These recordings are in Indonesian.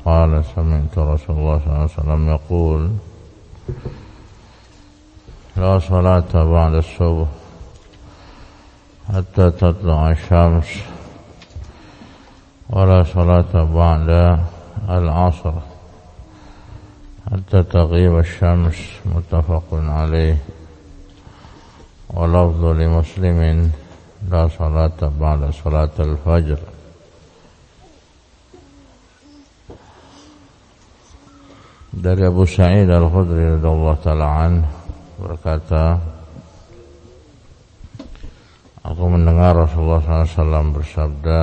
قال سمعت رسول الله صلى الله عليه وسلم يقول لا صلاة بعد الصبح حتى تطلع الشمس ولا صلاة بعد العصر حتى تغيب الشمس متفق عليه ولفظ لمسلم لا صلاة بعد صلاة الفجر. Dari Abu Sa'id Al-Khudri radhiyallahu ta'ala anhu berkata, aku mendengar Rasulullah SAW bersabda,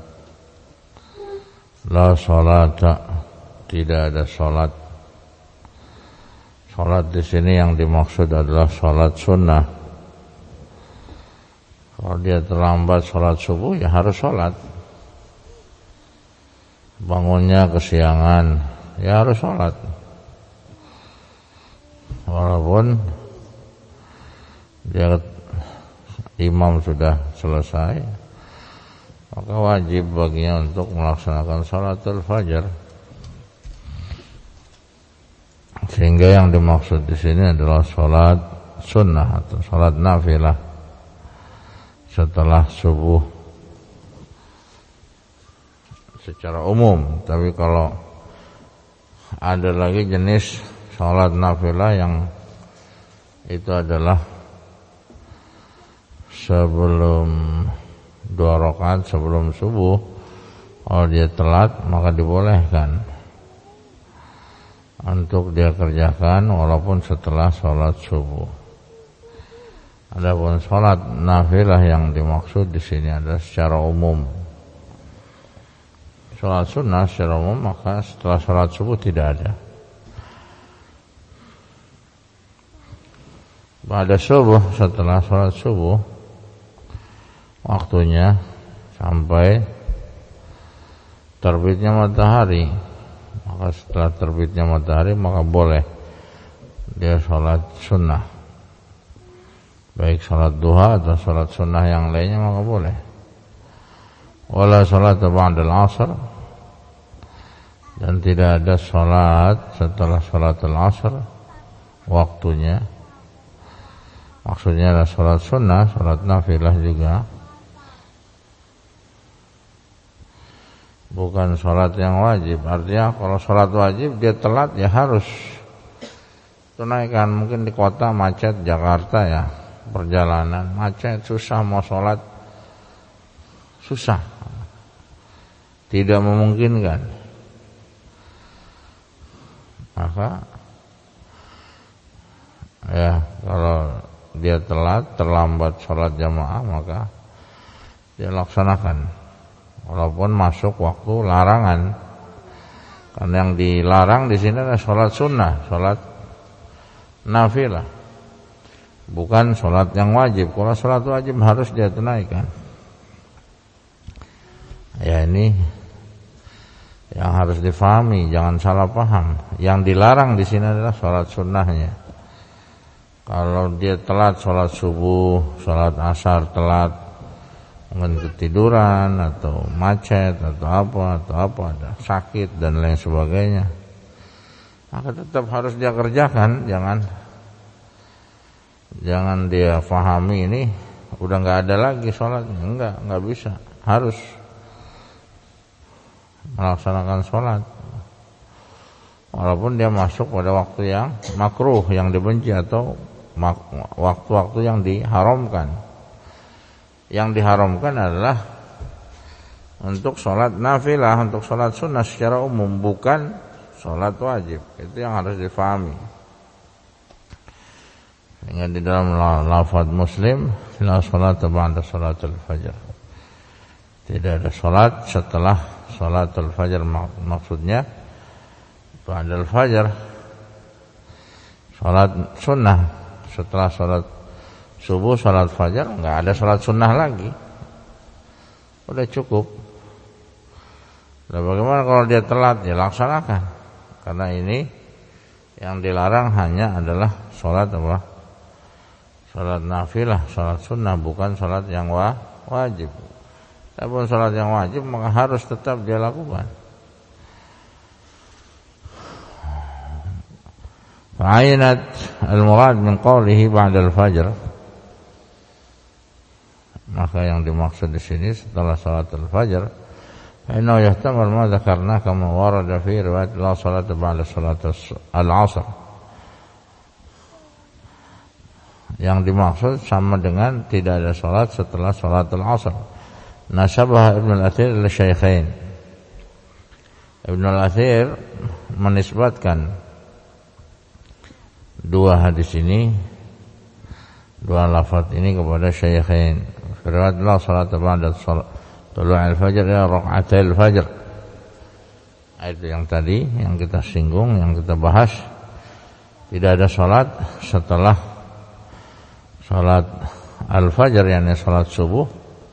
la salata, tidak ada salat. Salat di sini yang dimaksud adalah salat sunnah. Kalau dia terlambat salat subuh, ya harus salat. Bangunnya kesiangan, ya harus salat. Walaupun dia imam sudah selesai, maka wajib baginya untuk melaksanakan salatul fajar. Sehingga yang dimaksud di sini adalah salat sunnah atau salat nafilah setelah subuh secara umum. Tapi kalau ada lagi jenis salat nafilah yang itu adalah sebelum 2 rakaat sebelum subuh, kalau dia telat maka dibolehkan untuk dia kerjakan walaupun setelah salat subuh. Adapun salat nafilah yang dimaksud di sini adalah secara umum. Salat sunnah secara umum maka setelah salat subuh tidak ada. Pada subuh, setelah sholat subuh, waktunya sampai terbitnya matahari. Maka setelah terbitnya matahari, maka boleh dia sholat sunnah. Baik sholat duha atau sholat sunnah yang lainnya, maka boleh. Wala sholat ba'dal asr, dan tidak ada sholat setelah sholatul asr waktunya. Maksudnya adalah sholat sunnah, sholat nafilah juga, bukan sholat yang wajib. Artinya kalau sholat wajib dia telat ya harus tunaikan. Mungkin di kota macet, Jakarta ya, perjalanan macet, susah mau sholat, susah, tidak memungkinkan. Maka ya kalau dia telat, terlambat sholat jamaah, maka dia laksanakan walaupun masuk waktu larangan. Karena yang dilarang di sini adalah sholat sunnah, sholat nafilah, bukan sholat yang wajib. Kalau sholat wajib harus dia tunaikan. Ya, ini yang harus difahami, jangan salah paham. Yang dilarang di sini adalah sholat sunnahnya. Kalau dia telat sholat subuh, sholat asar telat, mungkin ketiduran atau macet atau apa, ada sakit dan lain sebagainya, maka tetap harus dia kerjakan. Jangan dia fahami ini udah nggak ada lagi sholatnya. Nggak bisa, harus melaksanakan sholat. Walaupun dia masuk pada waktu yang makruh, yang dibenci, atau waktu-waktu yang diharamkan. Yang diharamkan adalah untuk sholat nafilah, untuk sholat sunnah secara umum, bukan sholat wajib. Itu yang harus difahami. Sehingga di dalam lafaz Muslim, la salata ba'da salatul fajar, tidak ada sholat setelah salatul fajar. Maksudnya ba'dal fajar, sholat sunnah. Setelah sholat subuh, sholat fajar, enggak ada sholat sunnah lagi, udah cukup. Nah, bagaimana kalau dia telat? Ya laksanakan, karena ini yang dilarang hanya adalah sholat apa? Sholat nafilah, sholat sunnah, bukan sholat yang wajib. Tapi sholat yang wajib maka harus tetap dia lakukan. Fa'ayinat al-murad min qawlihi ba'da al-fajr, maka yang dimaksud di sini setelah salat al-fajr. Inna yahtamal ma dzakarna kama warada fi riwayat la salata ba'da salat al-'asr. Yang dimaksud sama dengan tidak ada salat setelah salat al-'asr. Nasabah Ibn al-Athir ila syaikhain. Ibn al-Athir menisbatkan dua hadis ini, dua lafaz ini kepada syaikhain. Riwayat la salata ba'da tulu'il fajr ya raka'atil fajr. Itu yang tadi yang kita singgung, yang kita bahas. Tidak ada salat setelah salat al-fajr, yakni salat subuh,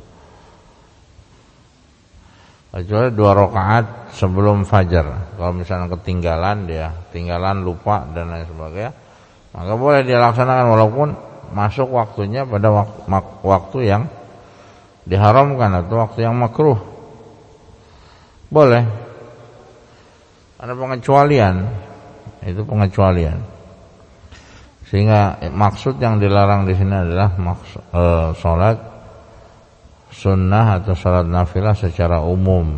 kecuali 2 rakaat sebelum fajar. Kalau misalnya ketinggalan, dia tinggalan, lupa dan lain sebagainya, maka boleh dia laksanakan walaupun masuk waktunya pada waktu yang diharamkan atau waktu yang makruh. Boleh. Ada pengecualian. Itu pengecualian. Sehingga maksud yang dilarang di sini adalah salat sunnah atau salat nafilah secara umum.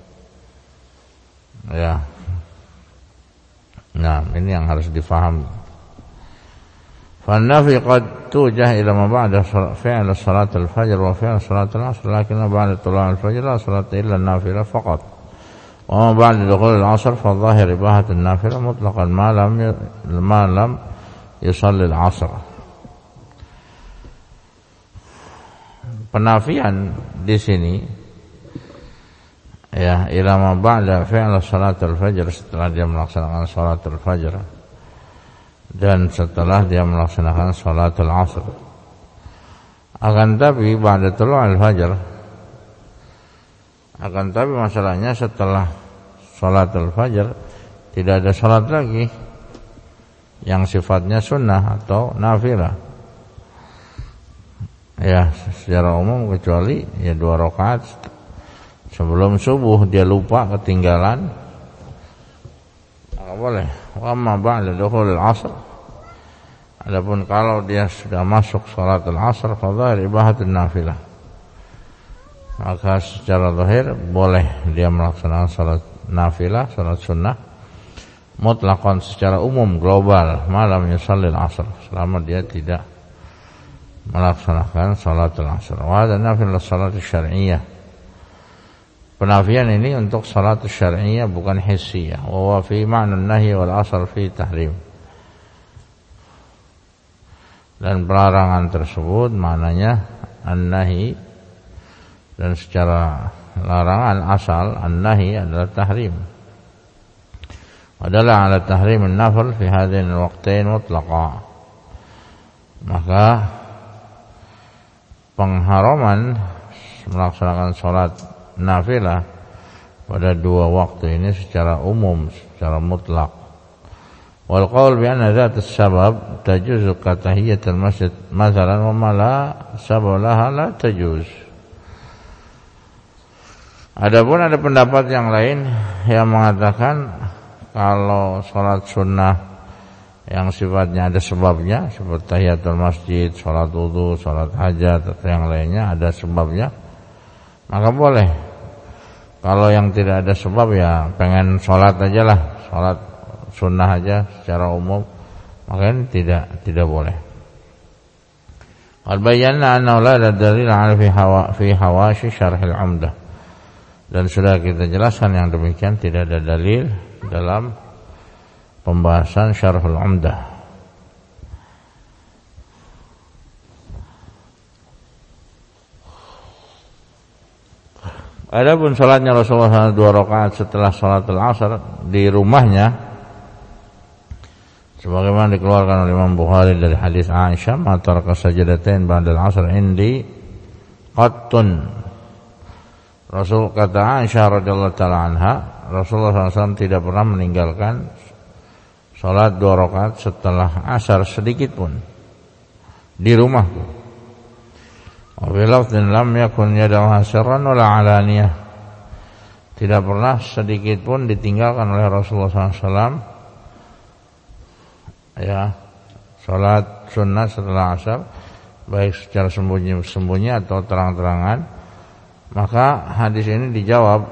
Ya. Nah, ini yang harus difahami. فالنافي قد توجه إلى ما بعد فعل صلاة الفجر وفعل صلاة العصر، لكن بعد طلوع الفجر لا صلاة إلا النافلة فقط، وما بعد دخول العصر فالظاهر إباحة النافلة مطلقا ما لم يصلي العصر. Penafian di sini ya ila ma ba'da fi'l salatul fajr, setelah dia melaksanakan salatul fajr dan setelah dia melaksanakan salatul asr. Akan tapi ba'da tulu'il fajr, akan tapi masalahnya setelah salatul fajr tidak ada salat lagi yang sifatnya sunnah atau nafilah. Ya, secara umum kecuali ya 2 rakaat sebelum subuh dia lupa, ketinggalan, maka boleh. Wa amma ba'da dukhulil 'asr, adapun kalau dia sudah masuk salatul 'asr fa dhahir ibahatun nafilah, maka secara zahir boleh dia melaksanakan salat nafilah, salat sunnah mutlaqan secara umum global, malam yusallil 'asr, selama dia tidak melaksanakan salatul 'asr. Wa hadha nafil salat syar'iyyah. Penafian ini untuk salat syar'iyyah bukan hissiyah. Wa fi ma'na an-nahy wal asl fi tahrim. Dan pelarangan tersebut maknanya an-nahy, dan secara larangan asal an-nahy adalah tahrim. Adalah ala tahrim an-nafl fi hadain al-waqtain mutlaqa. Maka pengharaman melaksanakan salat nafilah pada 2 waktu ini secara umum, secara mutlak. Wal qaul bi anna dzat as-sabab tajuzu ka tahiyatul masjid mathalan wa ma la sabab laha la tajuz. Adapun ada pendapat yang lain yang mengatakan kalau salat sunnah yang sifatnya ada sebabnya seperti tahiyatul masjid, salat wudu, salat hajat atau yang lainnya ada sebabnya, maka boleh. Kalau yang tidak ada sebab ya pengen sholat aja lah, sholat sunnah aja secara umum, maka ini tidak boleh. Qad bayyana anna la dalil ala fi hawashi syarh al-'umdah, dan sudah kita jelaskan yang demikian tidak ada dalil dalam pembahasan syarhul 'umdah. Adapun salatnya Rasulullah 2 rakaat setelah salatul asar di rumahnya, sebagaimana dikeluarkan oleh Imam Bukhari dari hadis Aisyah, ma taraka sajdatain ba'dal asr indi qattun. Rasul, kata Aisyah radhiyallahu taala anha, Rasulullah SAW tidak pernah meninggalkan salat 2 rakaat setelah asar sedikit pun di rumahku. Wa bi lafdhin lam yakun yad'uha sirran wala 'alaniyah. Tidak pernah sedikit pun ditinggalkan oleh Rasulullah SAW ya salat sunnah setelah asar, baik secara sembunyi-sembunyi atau terang-terangan. Maka hadis ini dijawab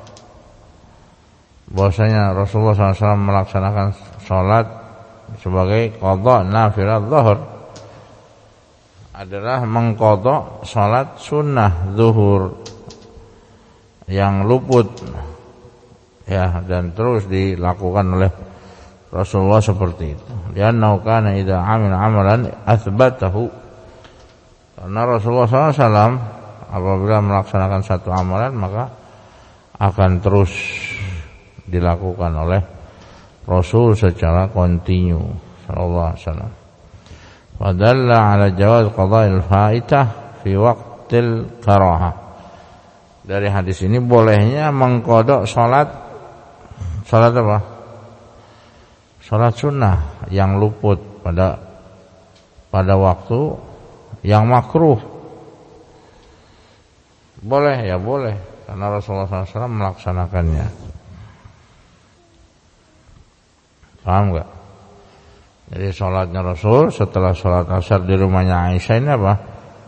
bahwasanya Rasulullah SAW melaksanakan salat sebagai qadha nafilah zuhur adalah mengqadha salat sunnah zuhur yang luput, ya, dan terus dilakukan oleh Rasulullah seperti itu. Liannahu kana idza amila amalan athbatahu. Karena Rasulullah SAW apabila melaksanakan satu amalan maka akan terus dilakukan oleh Rasul secara kontinu sallallahu alaihi wasallam. Wadalla ala jawaz qada'il faitah fi waqtil karahah. Dari hadis ini bolehnya mengqadha salat apa? Salat sunnah yang luput pada waktu yang makruh. Boleh, ya boleh, karena Rasulullah SAW melaksanakannya. Paham gak? Jadi sholatnya Rasul setelah sholat asar di rumahnya Aisyah ini apa?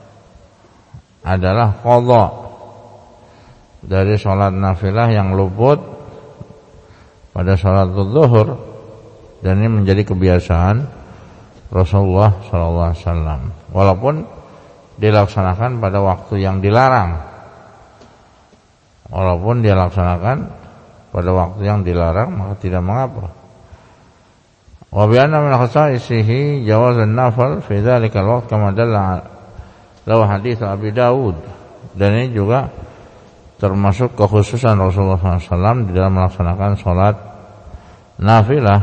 Adalah qadha dari sholat nafilah yang luput pada sholat zuhur, dan ini menjadi kebiasaan Rasulullah SAW. Walaupun dilaksanakan pada waktu yang dilarang. Walaupun dia laksanakan pada waktu yang dilarang, maka tidak mengapa. Wa bi anna min khasaisihi jawaz an-nafl fi dzalika al-waqt kama dalla lahu hadits Abi Dawud. Dan ini juga termasuk kekhususan Rasulullah SAW di dalam melaksanakan salat nafilah,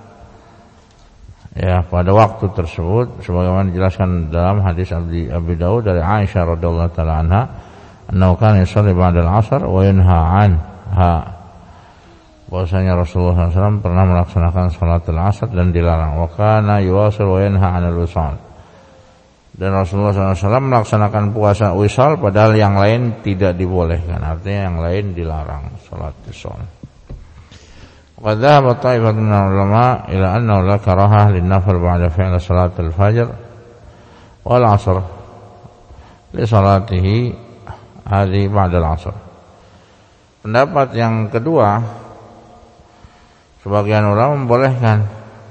ya, pada waktu tersebut, sebagaimana dijelaskan dalam hadis Abi Dawud dari Aisyah radhiyallahu taala anha, annahu kana yusalli ba'da al-'asr wa yanha 'anha. Bahwasanya Rasulullah SAW pernah melaksanakan salatul asar dan dilarang. Wa kana yuwasil wa yanha 'anil wisal. Dan Rasulullah SAW melaksanakan puasa wisal padahal yang lain tidak dibolehkan. Artinya yang lain dilarang salat wisal. Wa dhahaba ta'ifatun min ulama ila annahu la karahah lin-nafl ba'da fi'l salatul fajr wal 'asr li salatihi hadhi ba'da al-'asr. Pendapat yang kedua, sebagian ulama membolehkan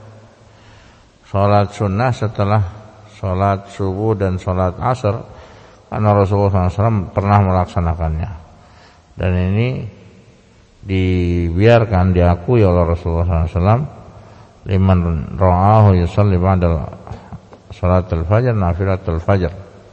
salat sunnah setelah salat subuh dan salat asar, karena Rasulullah SAW pernah melaksanakannya. Dan ini dibiarkan, diakui oleh Rasulullah SAW, liman ra'ahu yusalli ba'da salatul fajr nafilatul fajr.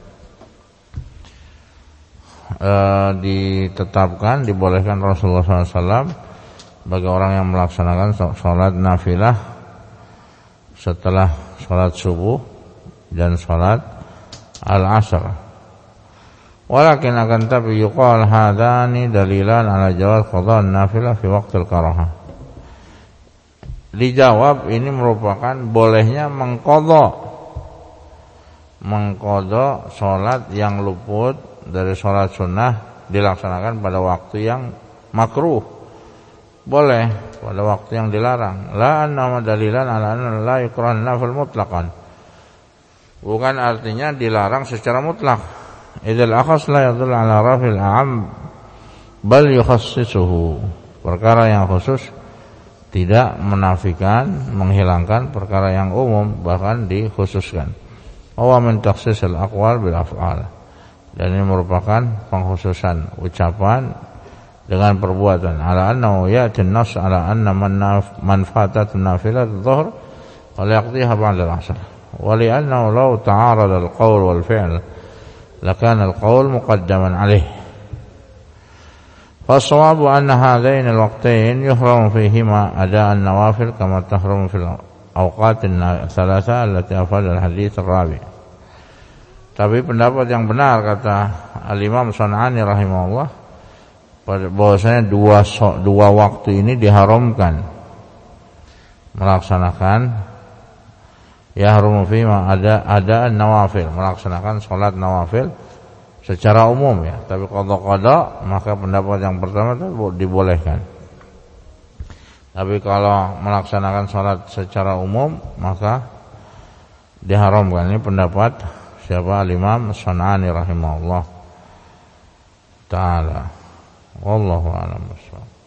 Ditetapkan, dibolehkan Rasulullah SAW bagi orang yang melaksanakan salat nafilah setelah salat subuh dan salat al-asr. Walakin akan tapi yuqal hadani dalilan ala jawaz qadha an-nafilah fi waqtil karahah. Dijawab ini merupakan bolehnya mengqadha salat yang luput dari salat sunnah dilaksanakan pada waktu yang makruh. Boleh pada waktu yang dilarang. La anna dalilan ala anna la yukrah an-nafl mutlaqan. Bukan artinya dilarang secara mutlak. Idzal akhas la yadullu ala rafil a'am bal yukhassisuhu. Perkara yang khusus tidak menafikan, menghilangkan perkara yang umum, bahkan dikhususkan. Wa min takhsisil aqwal bil af'al. Dan ini merupakan pengkhususan ucapan dengan perbuatan. Ala annahu ya'ti an-nass ala anna man fatatun nafilat adh-dhuhr wa yaqdiha ba'da al-'asr. Wa li'annahu law ta'arada al-qawl wal fi'l lakana al-qawl muqaddaman 'alayh. Fa-shawabu anna hadain al-waqtayn yuhramu fihima ada' an-nawafil kama tahramu fil awqat al-thalatha allati afada al-hadits ar-rabi'. Tapi pendapat yang benar, kata Al-Imam San'ani rahimahullah, bahwasanya dua waktu ini diharamkan melaksanakan yahrumu fima ada nawafil, melaksanakan salat nawafil secara umum, ya. Tapi qada maka pendapat yang pertama itu dibolehkan. Tapi kalau melaksanakan sholat secara umum maka diharamkan. Ini pendapat siapa? Al-Imam As-San'ani rahimahullah ta'ala. Wallahu a'lam bishawab.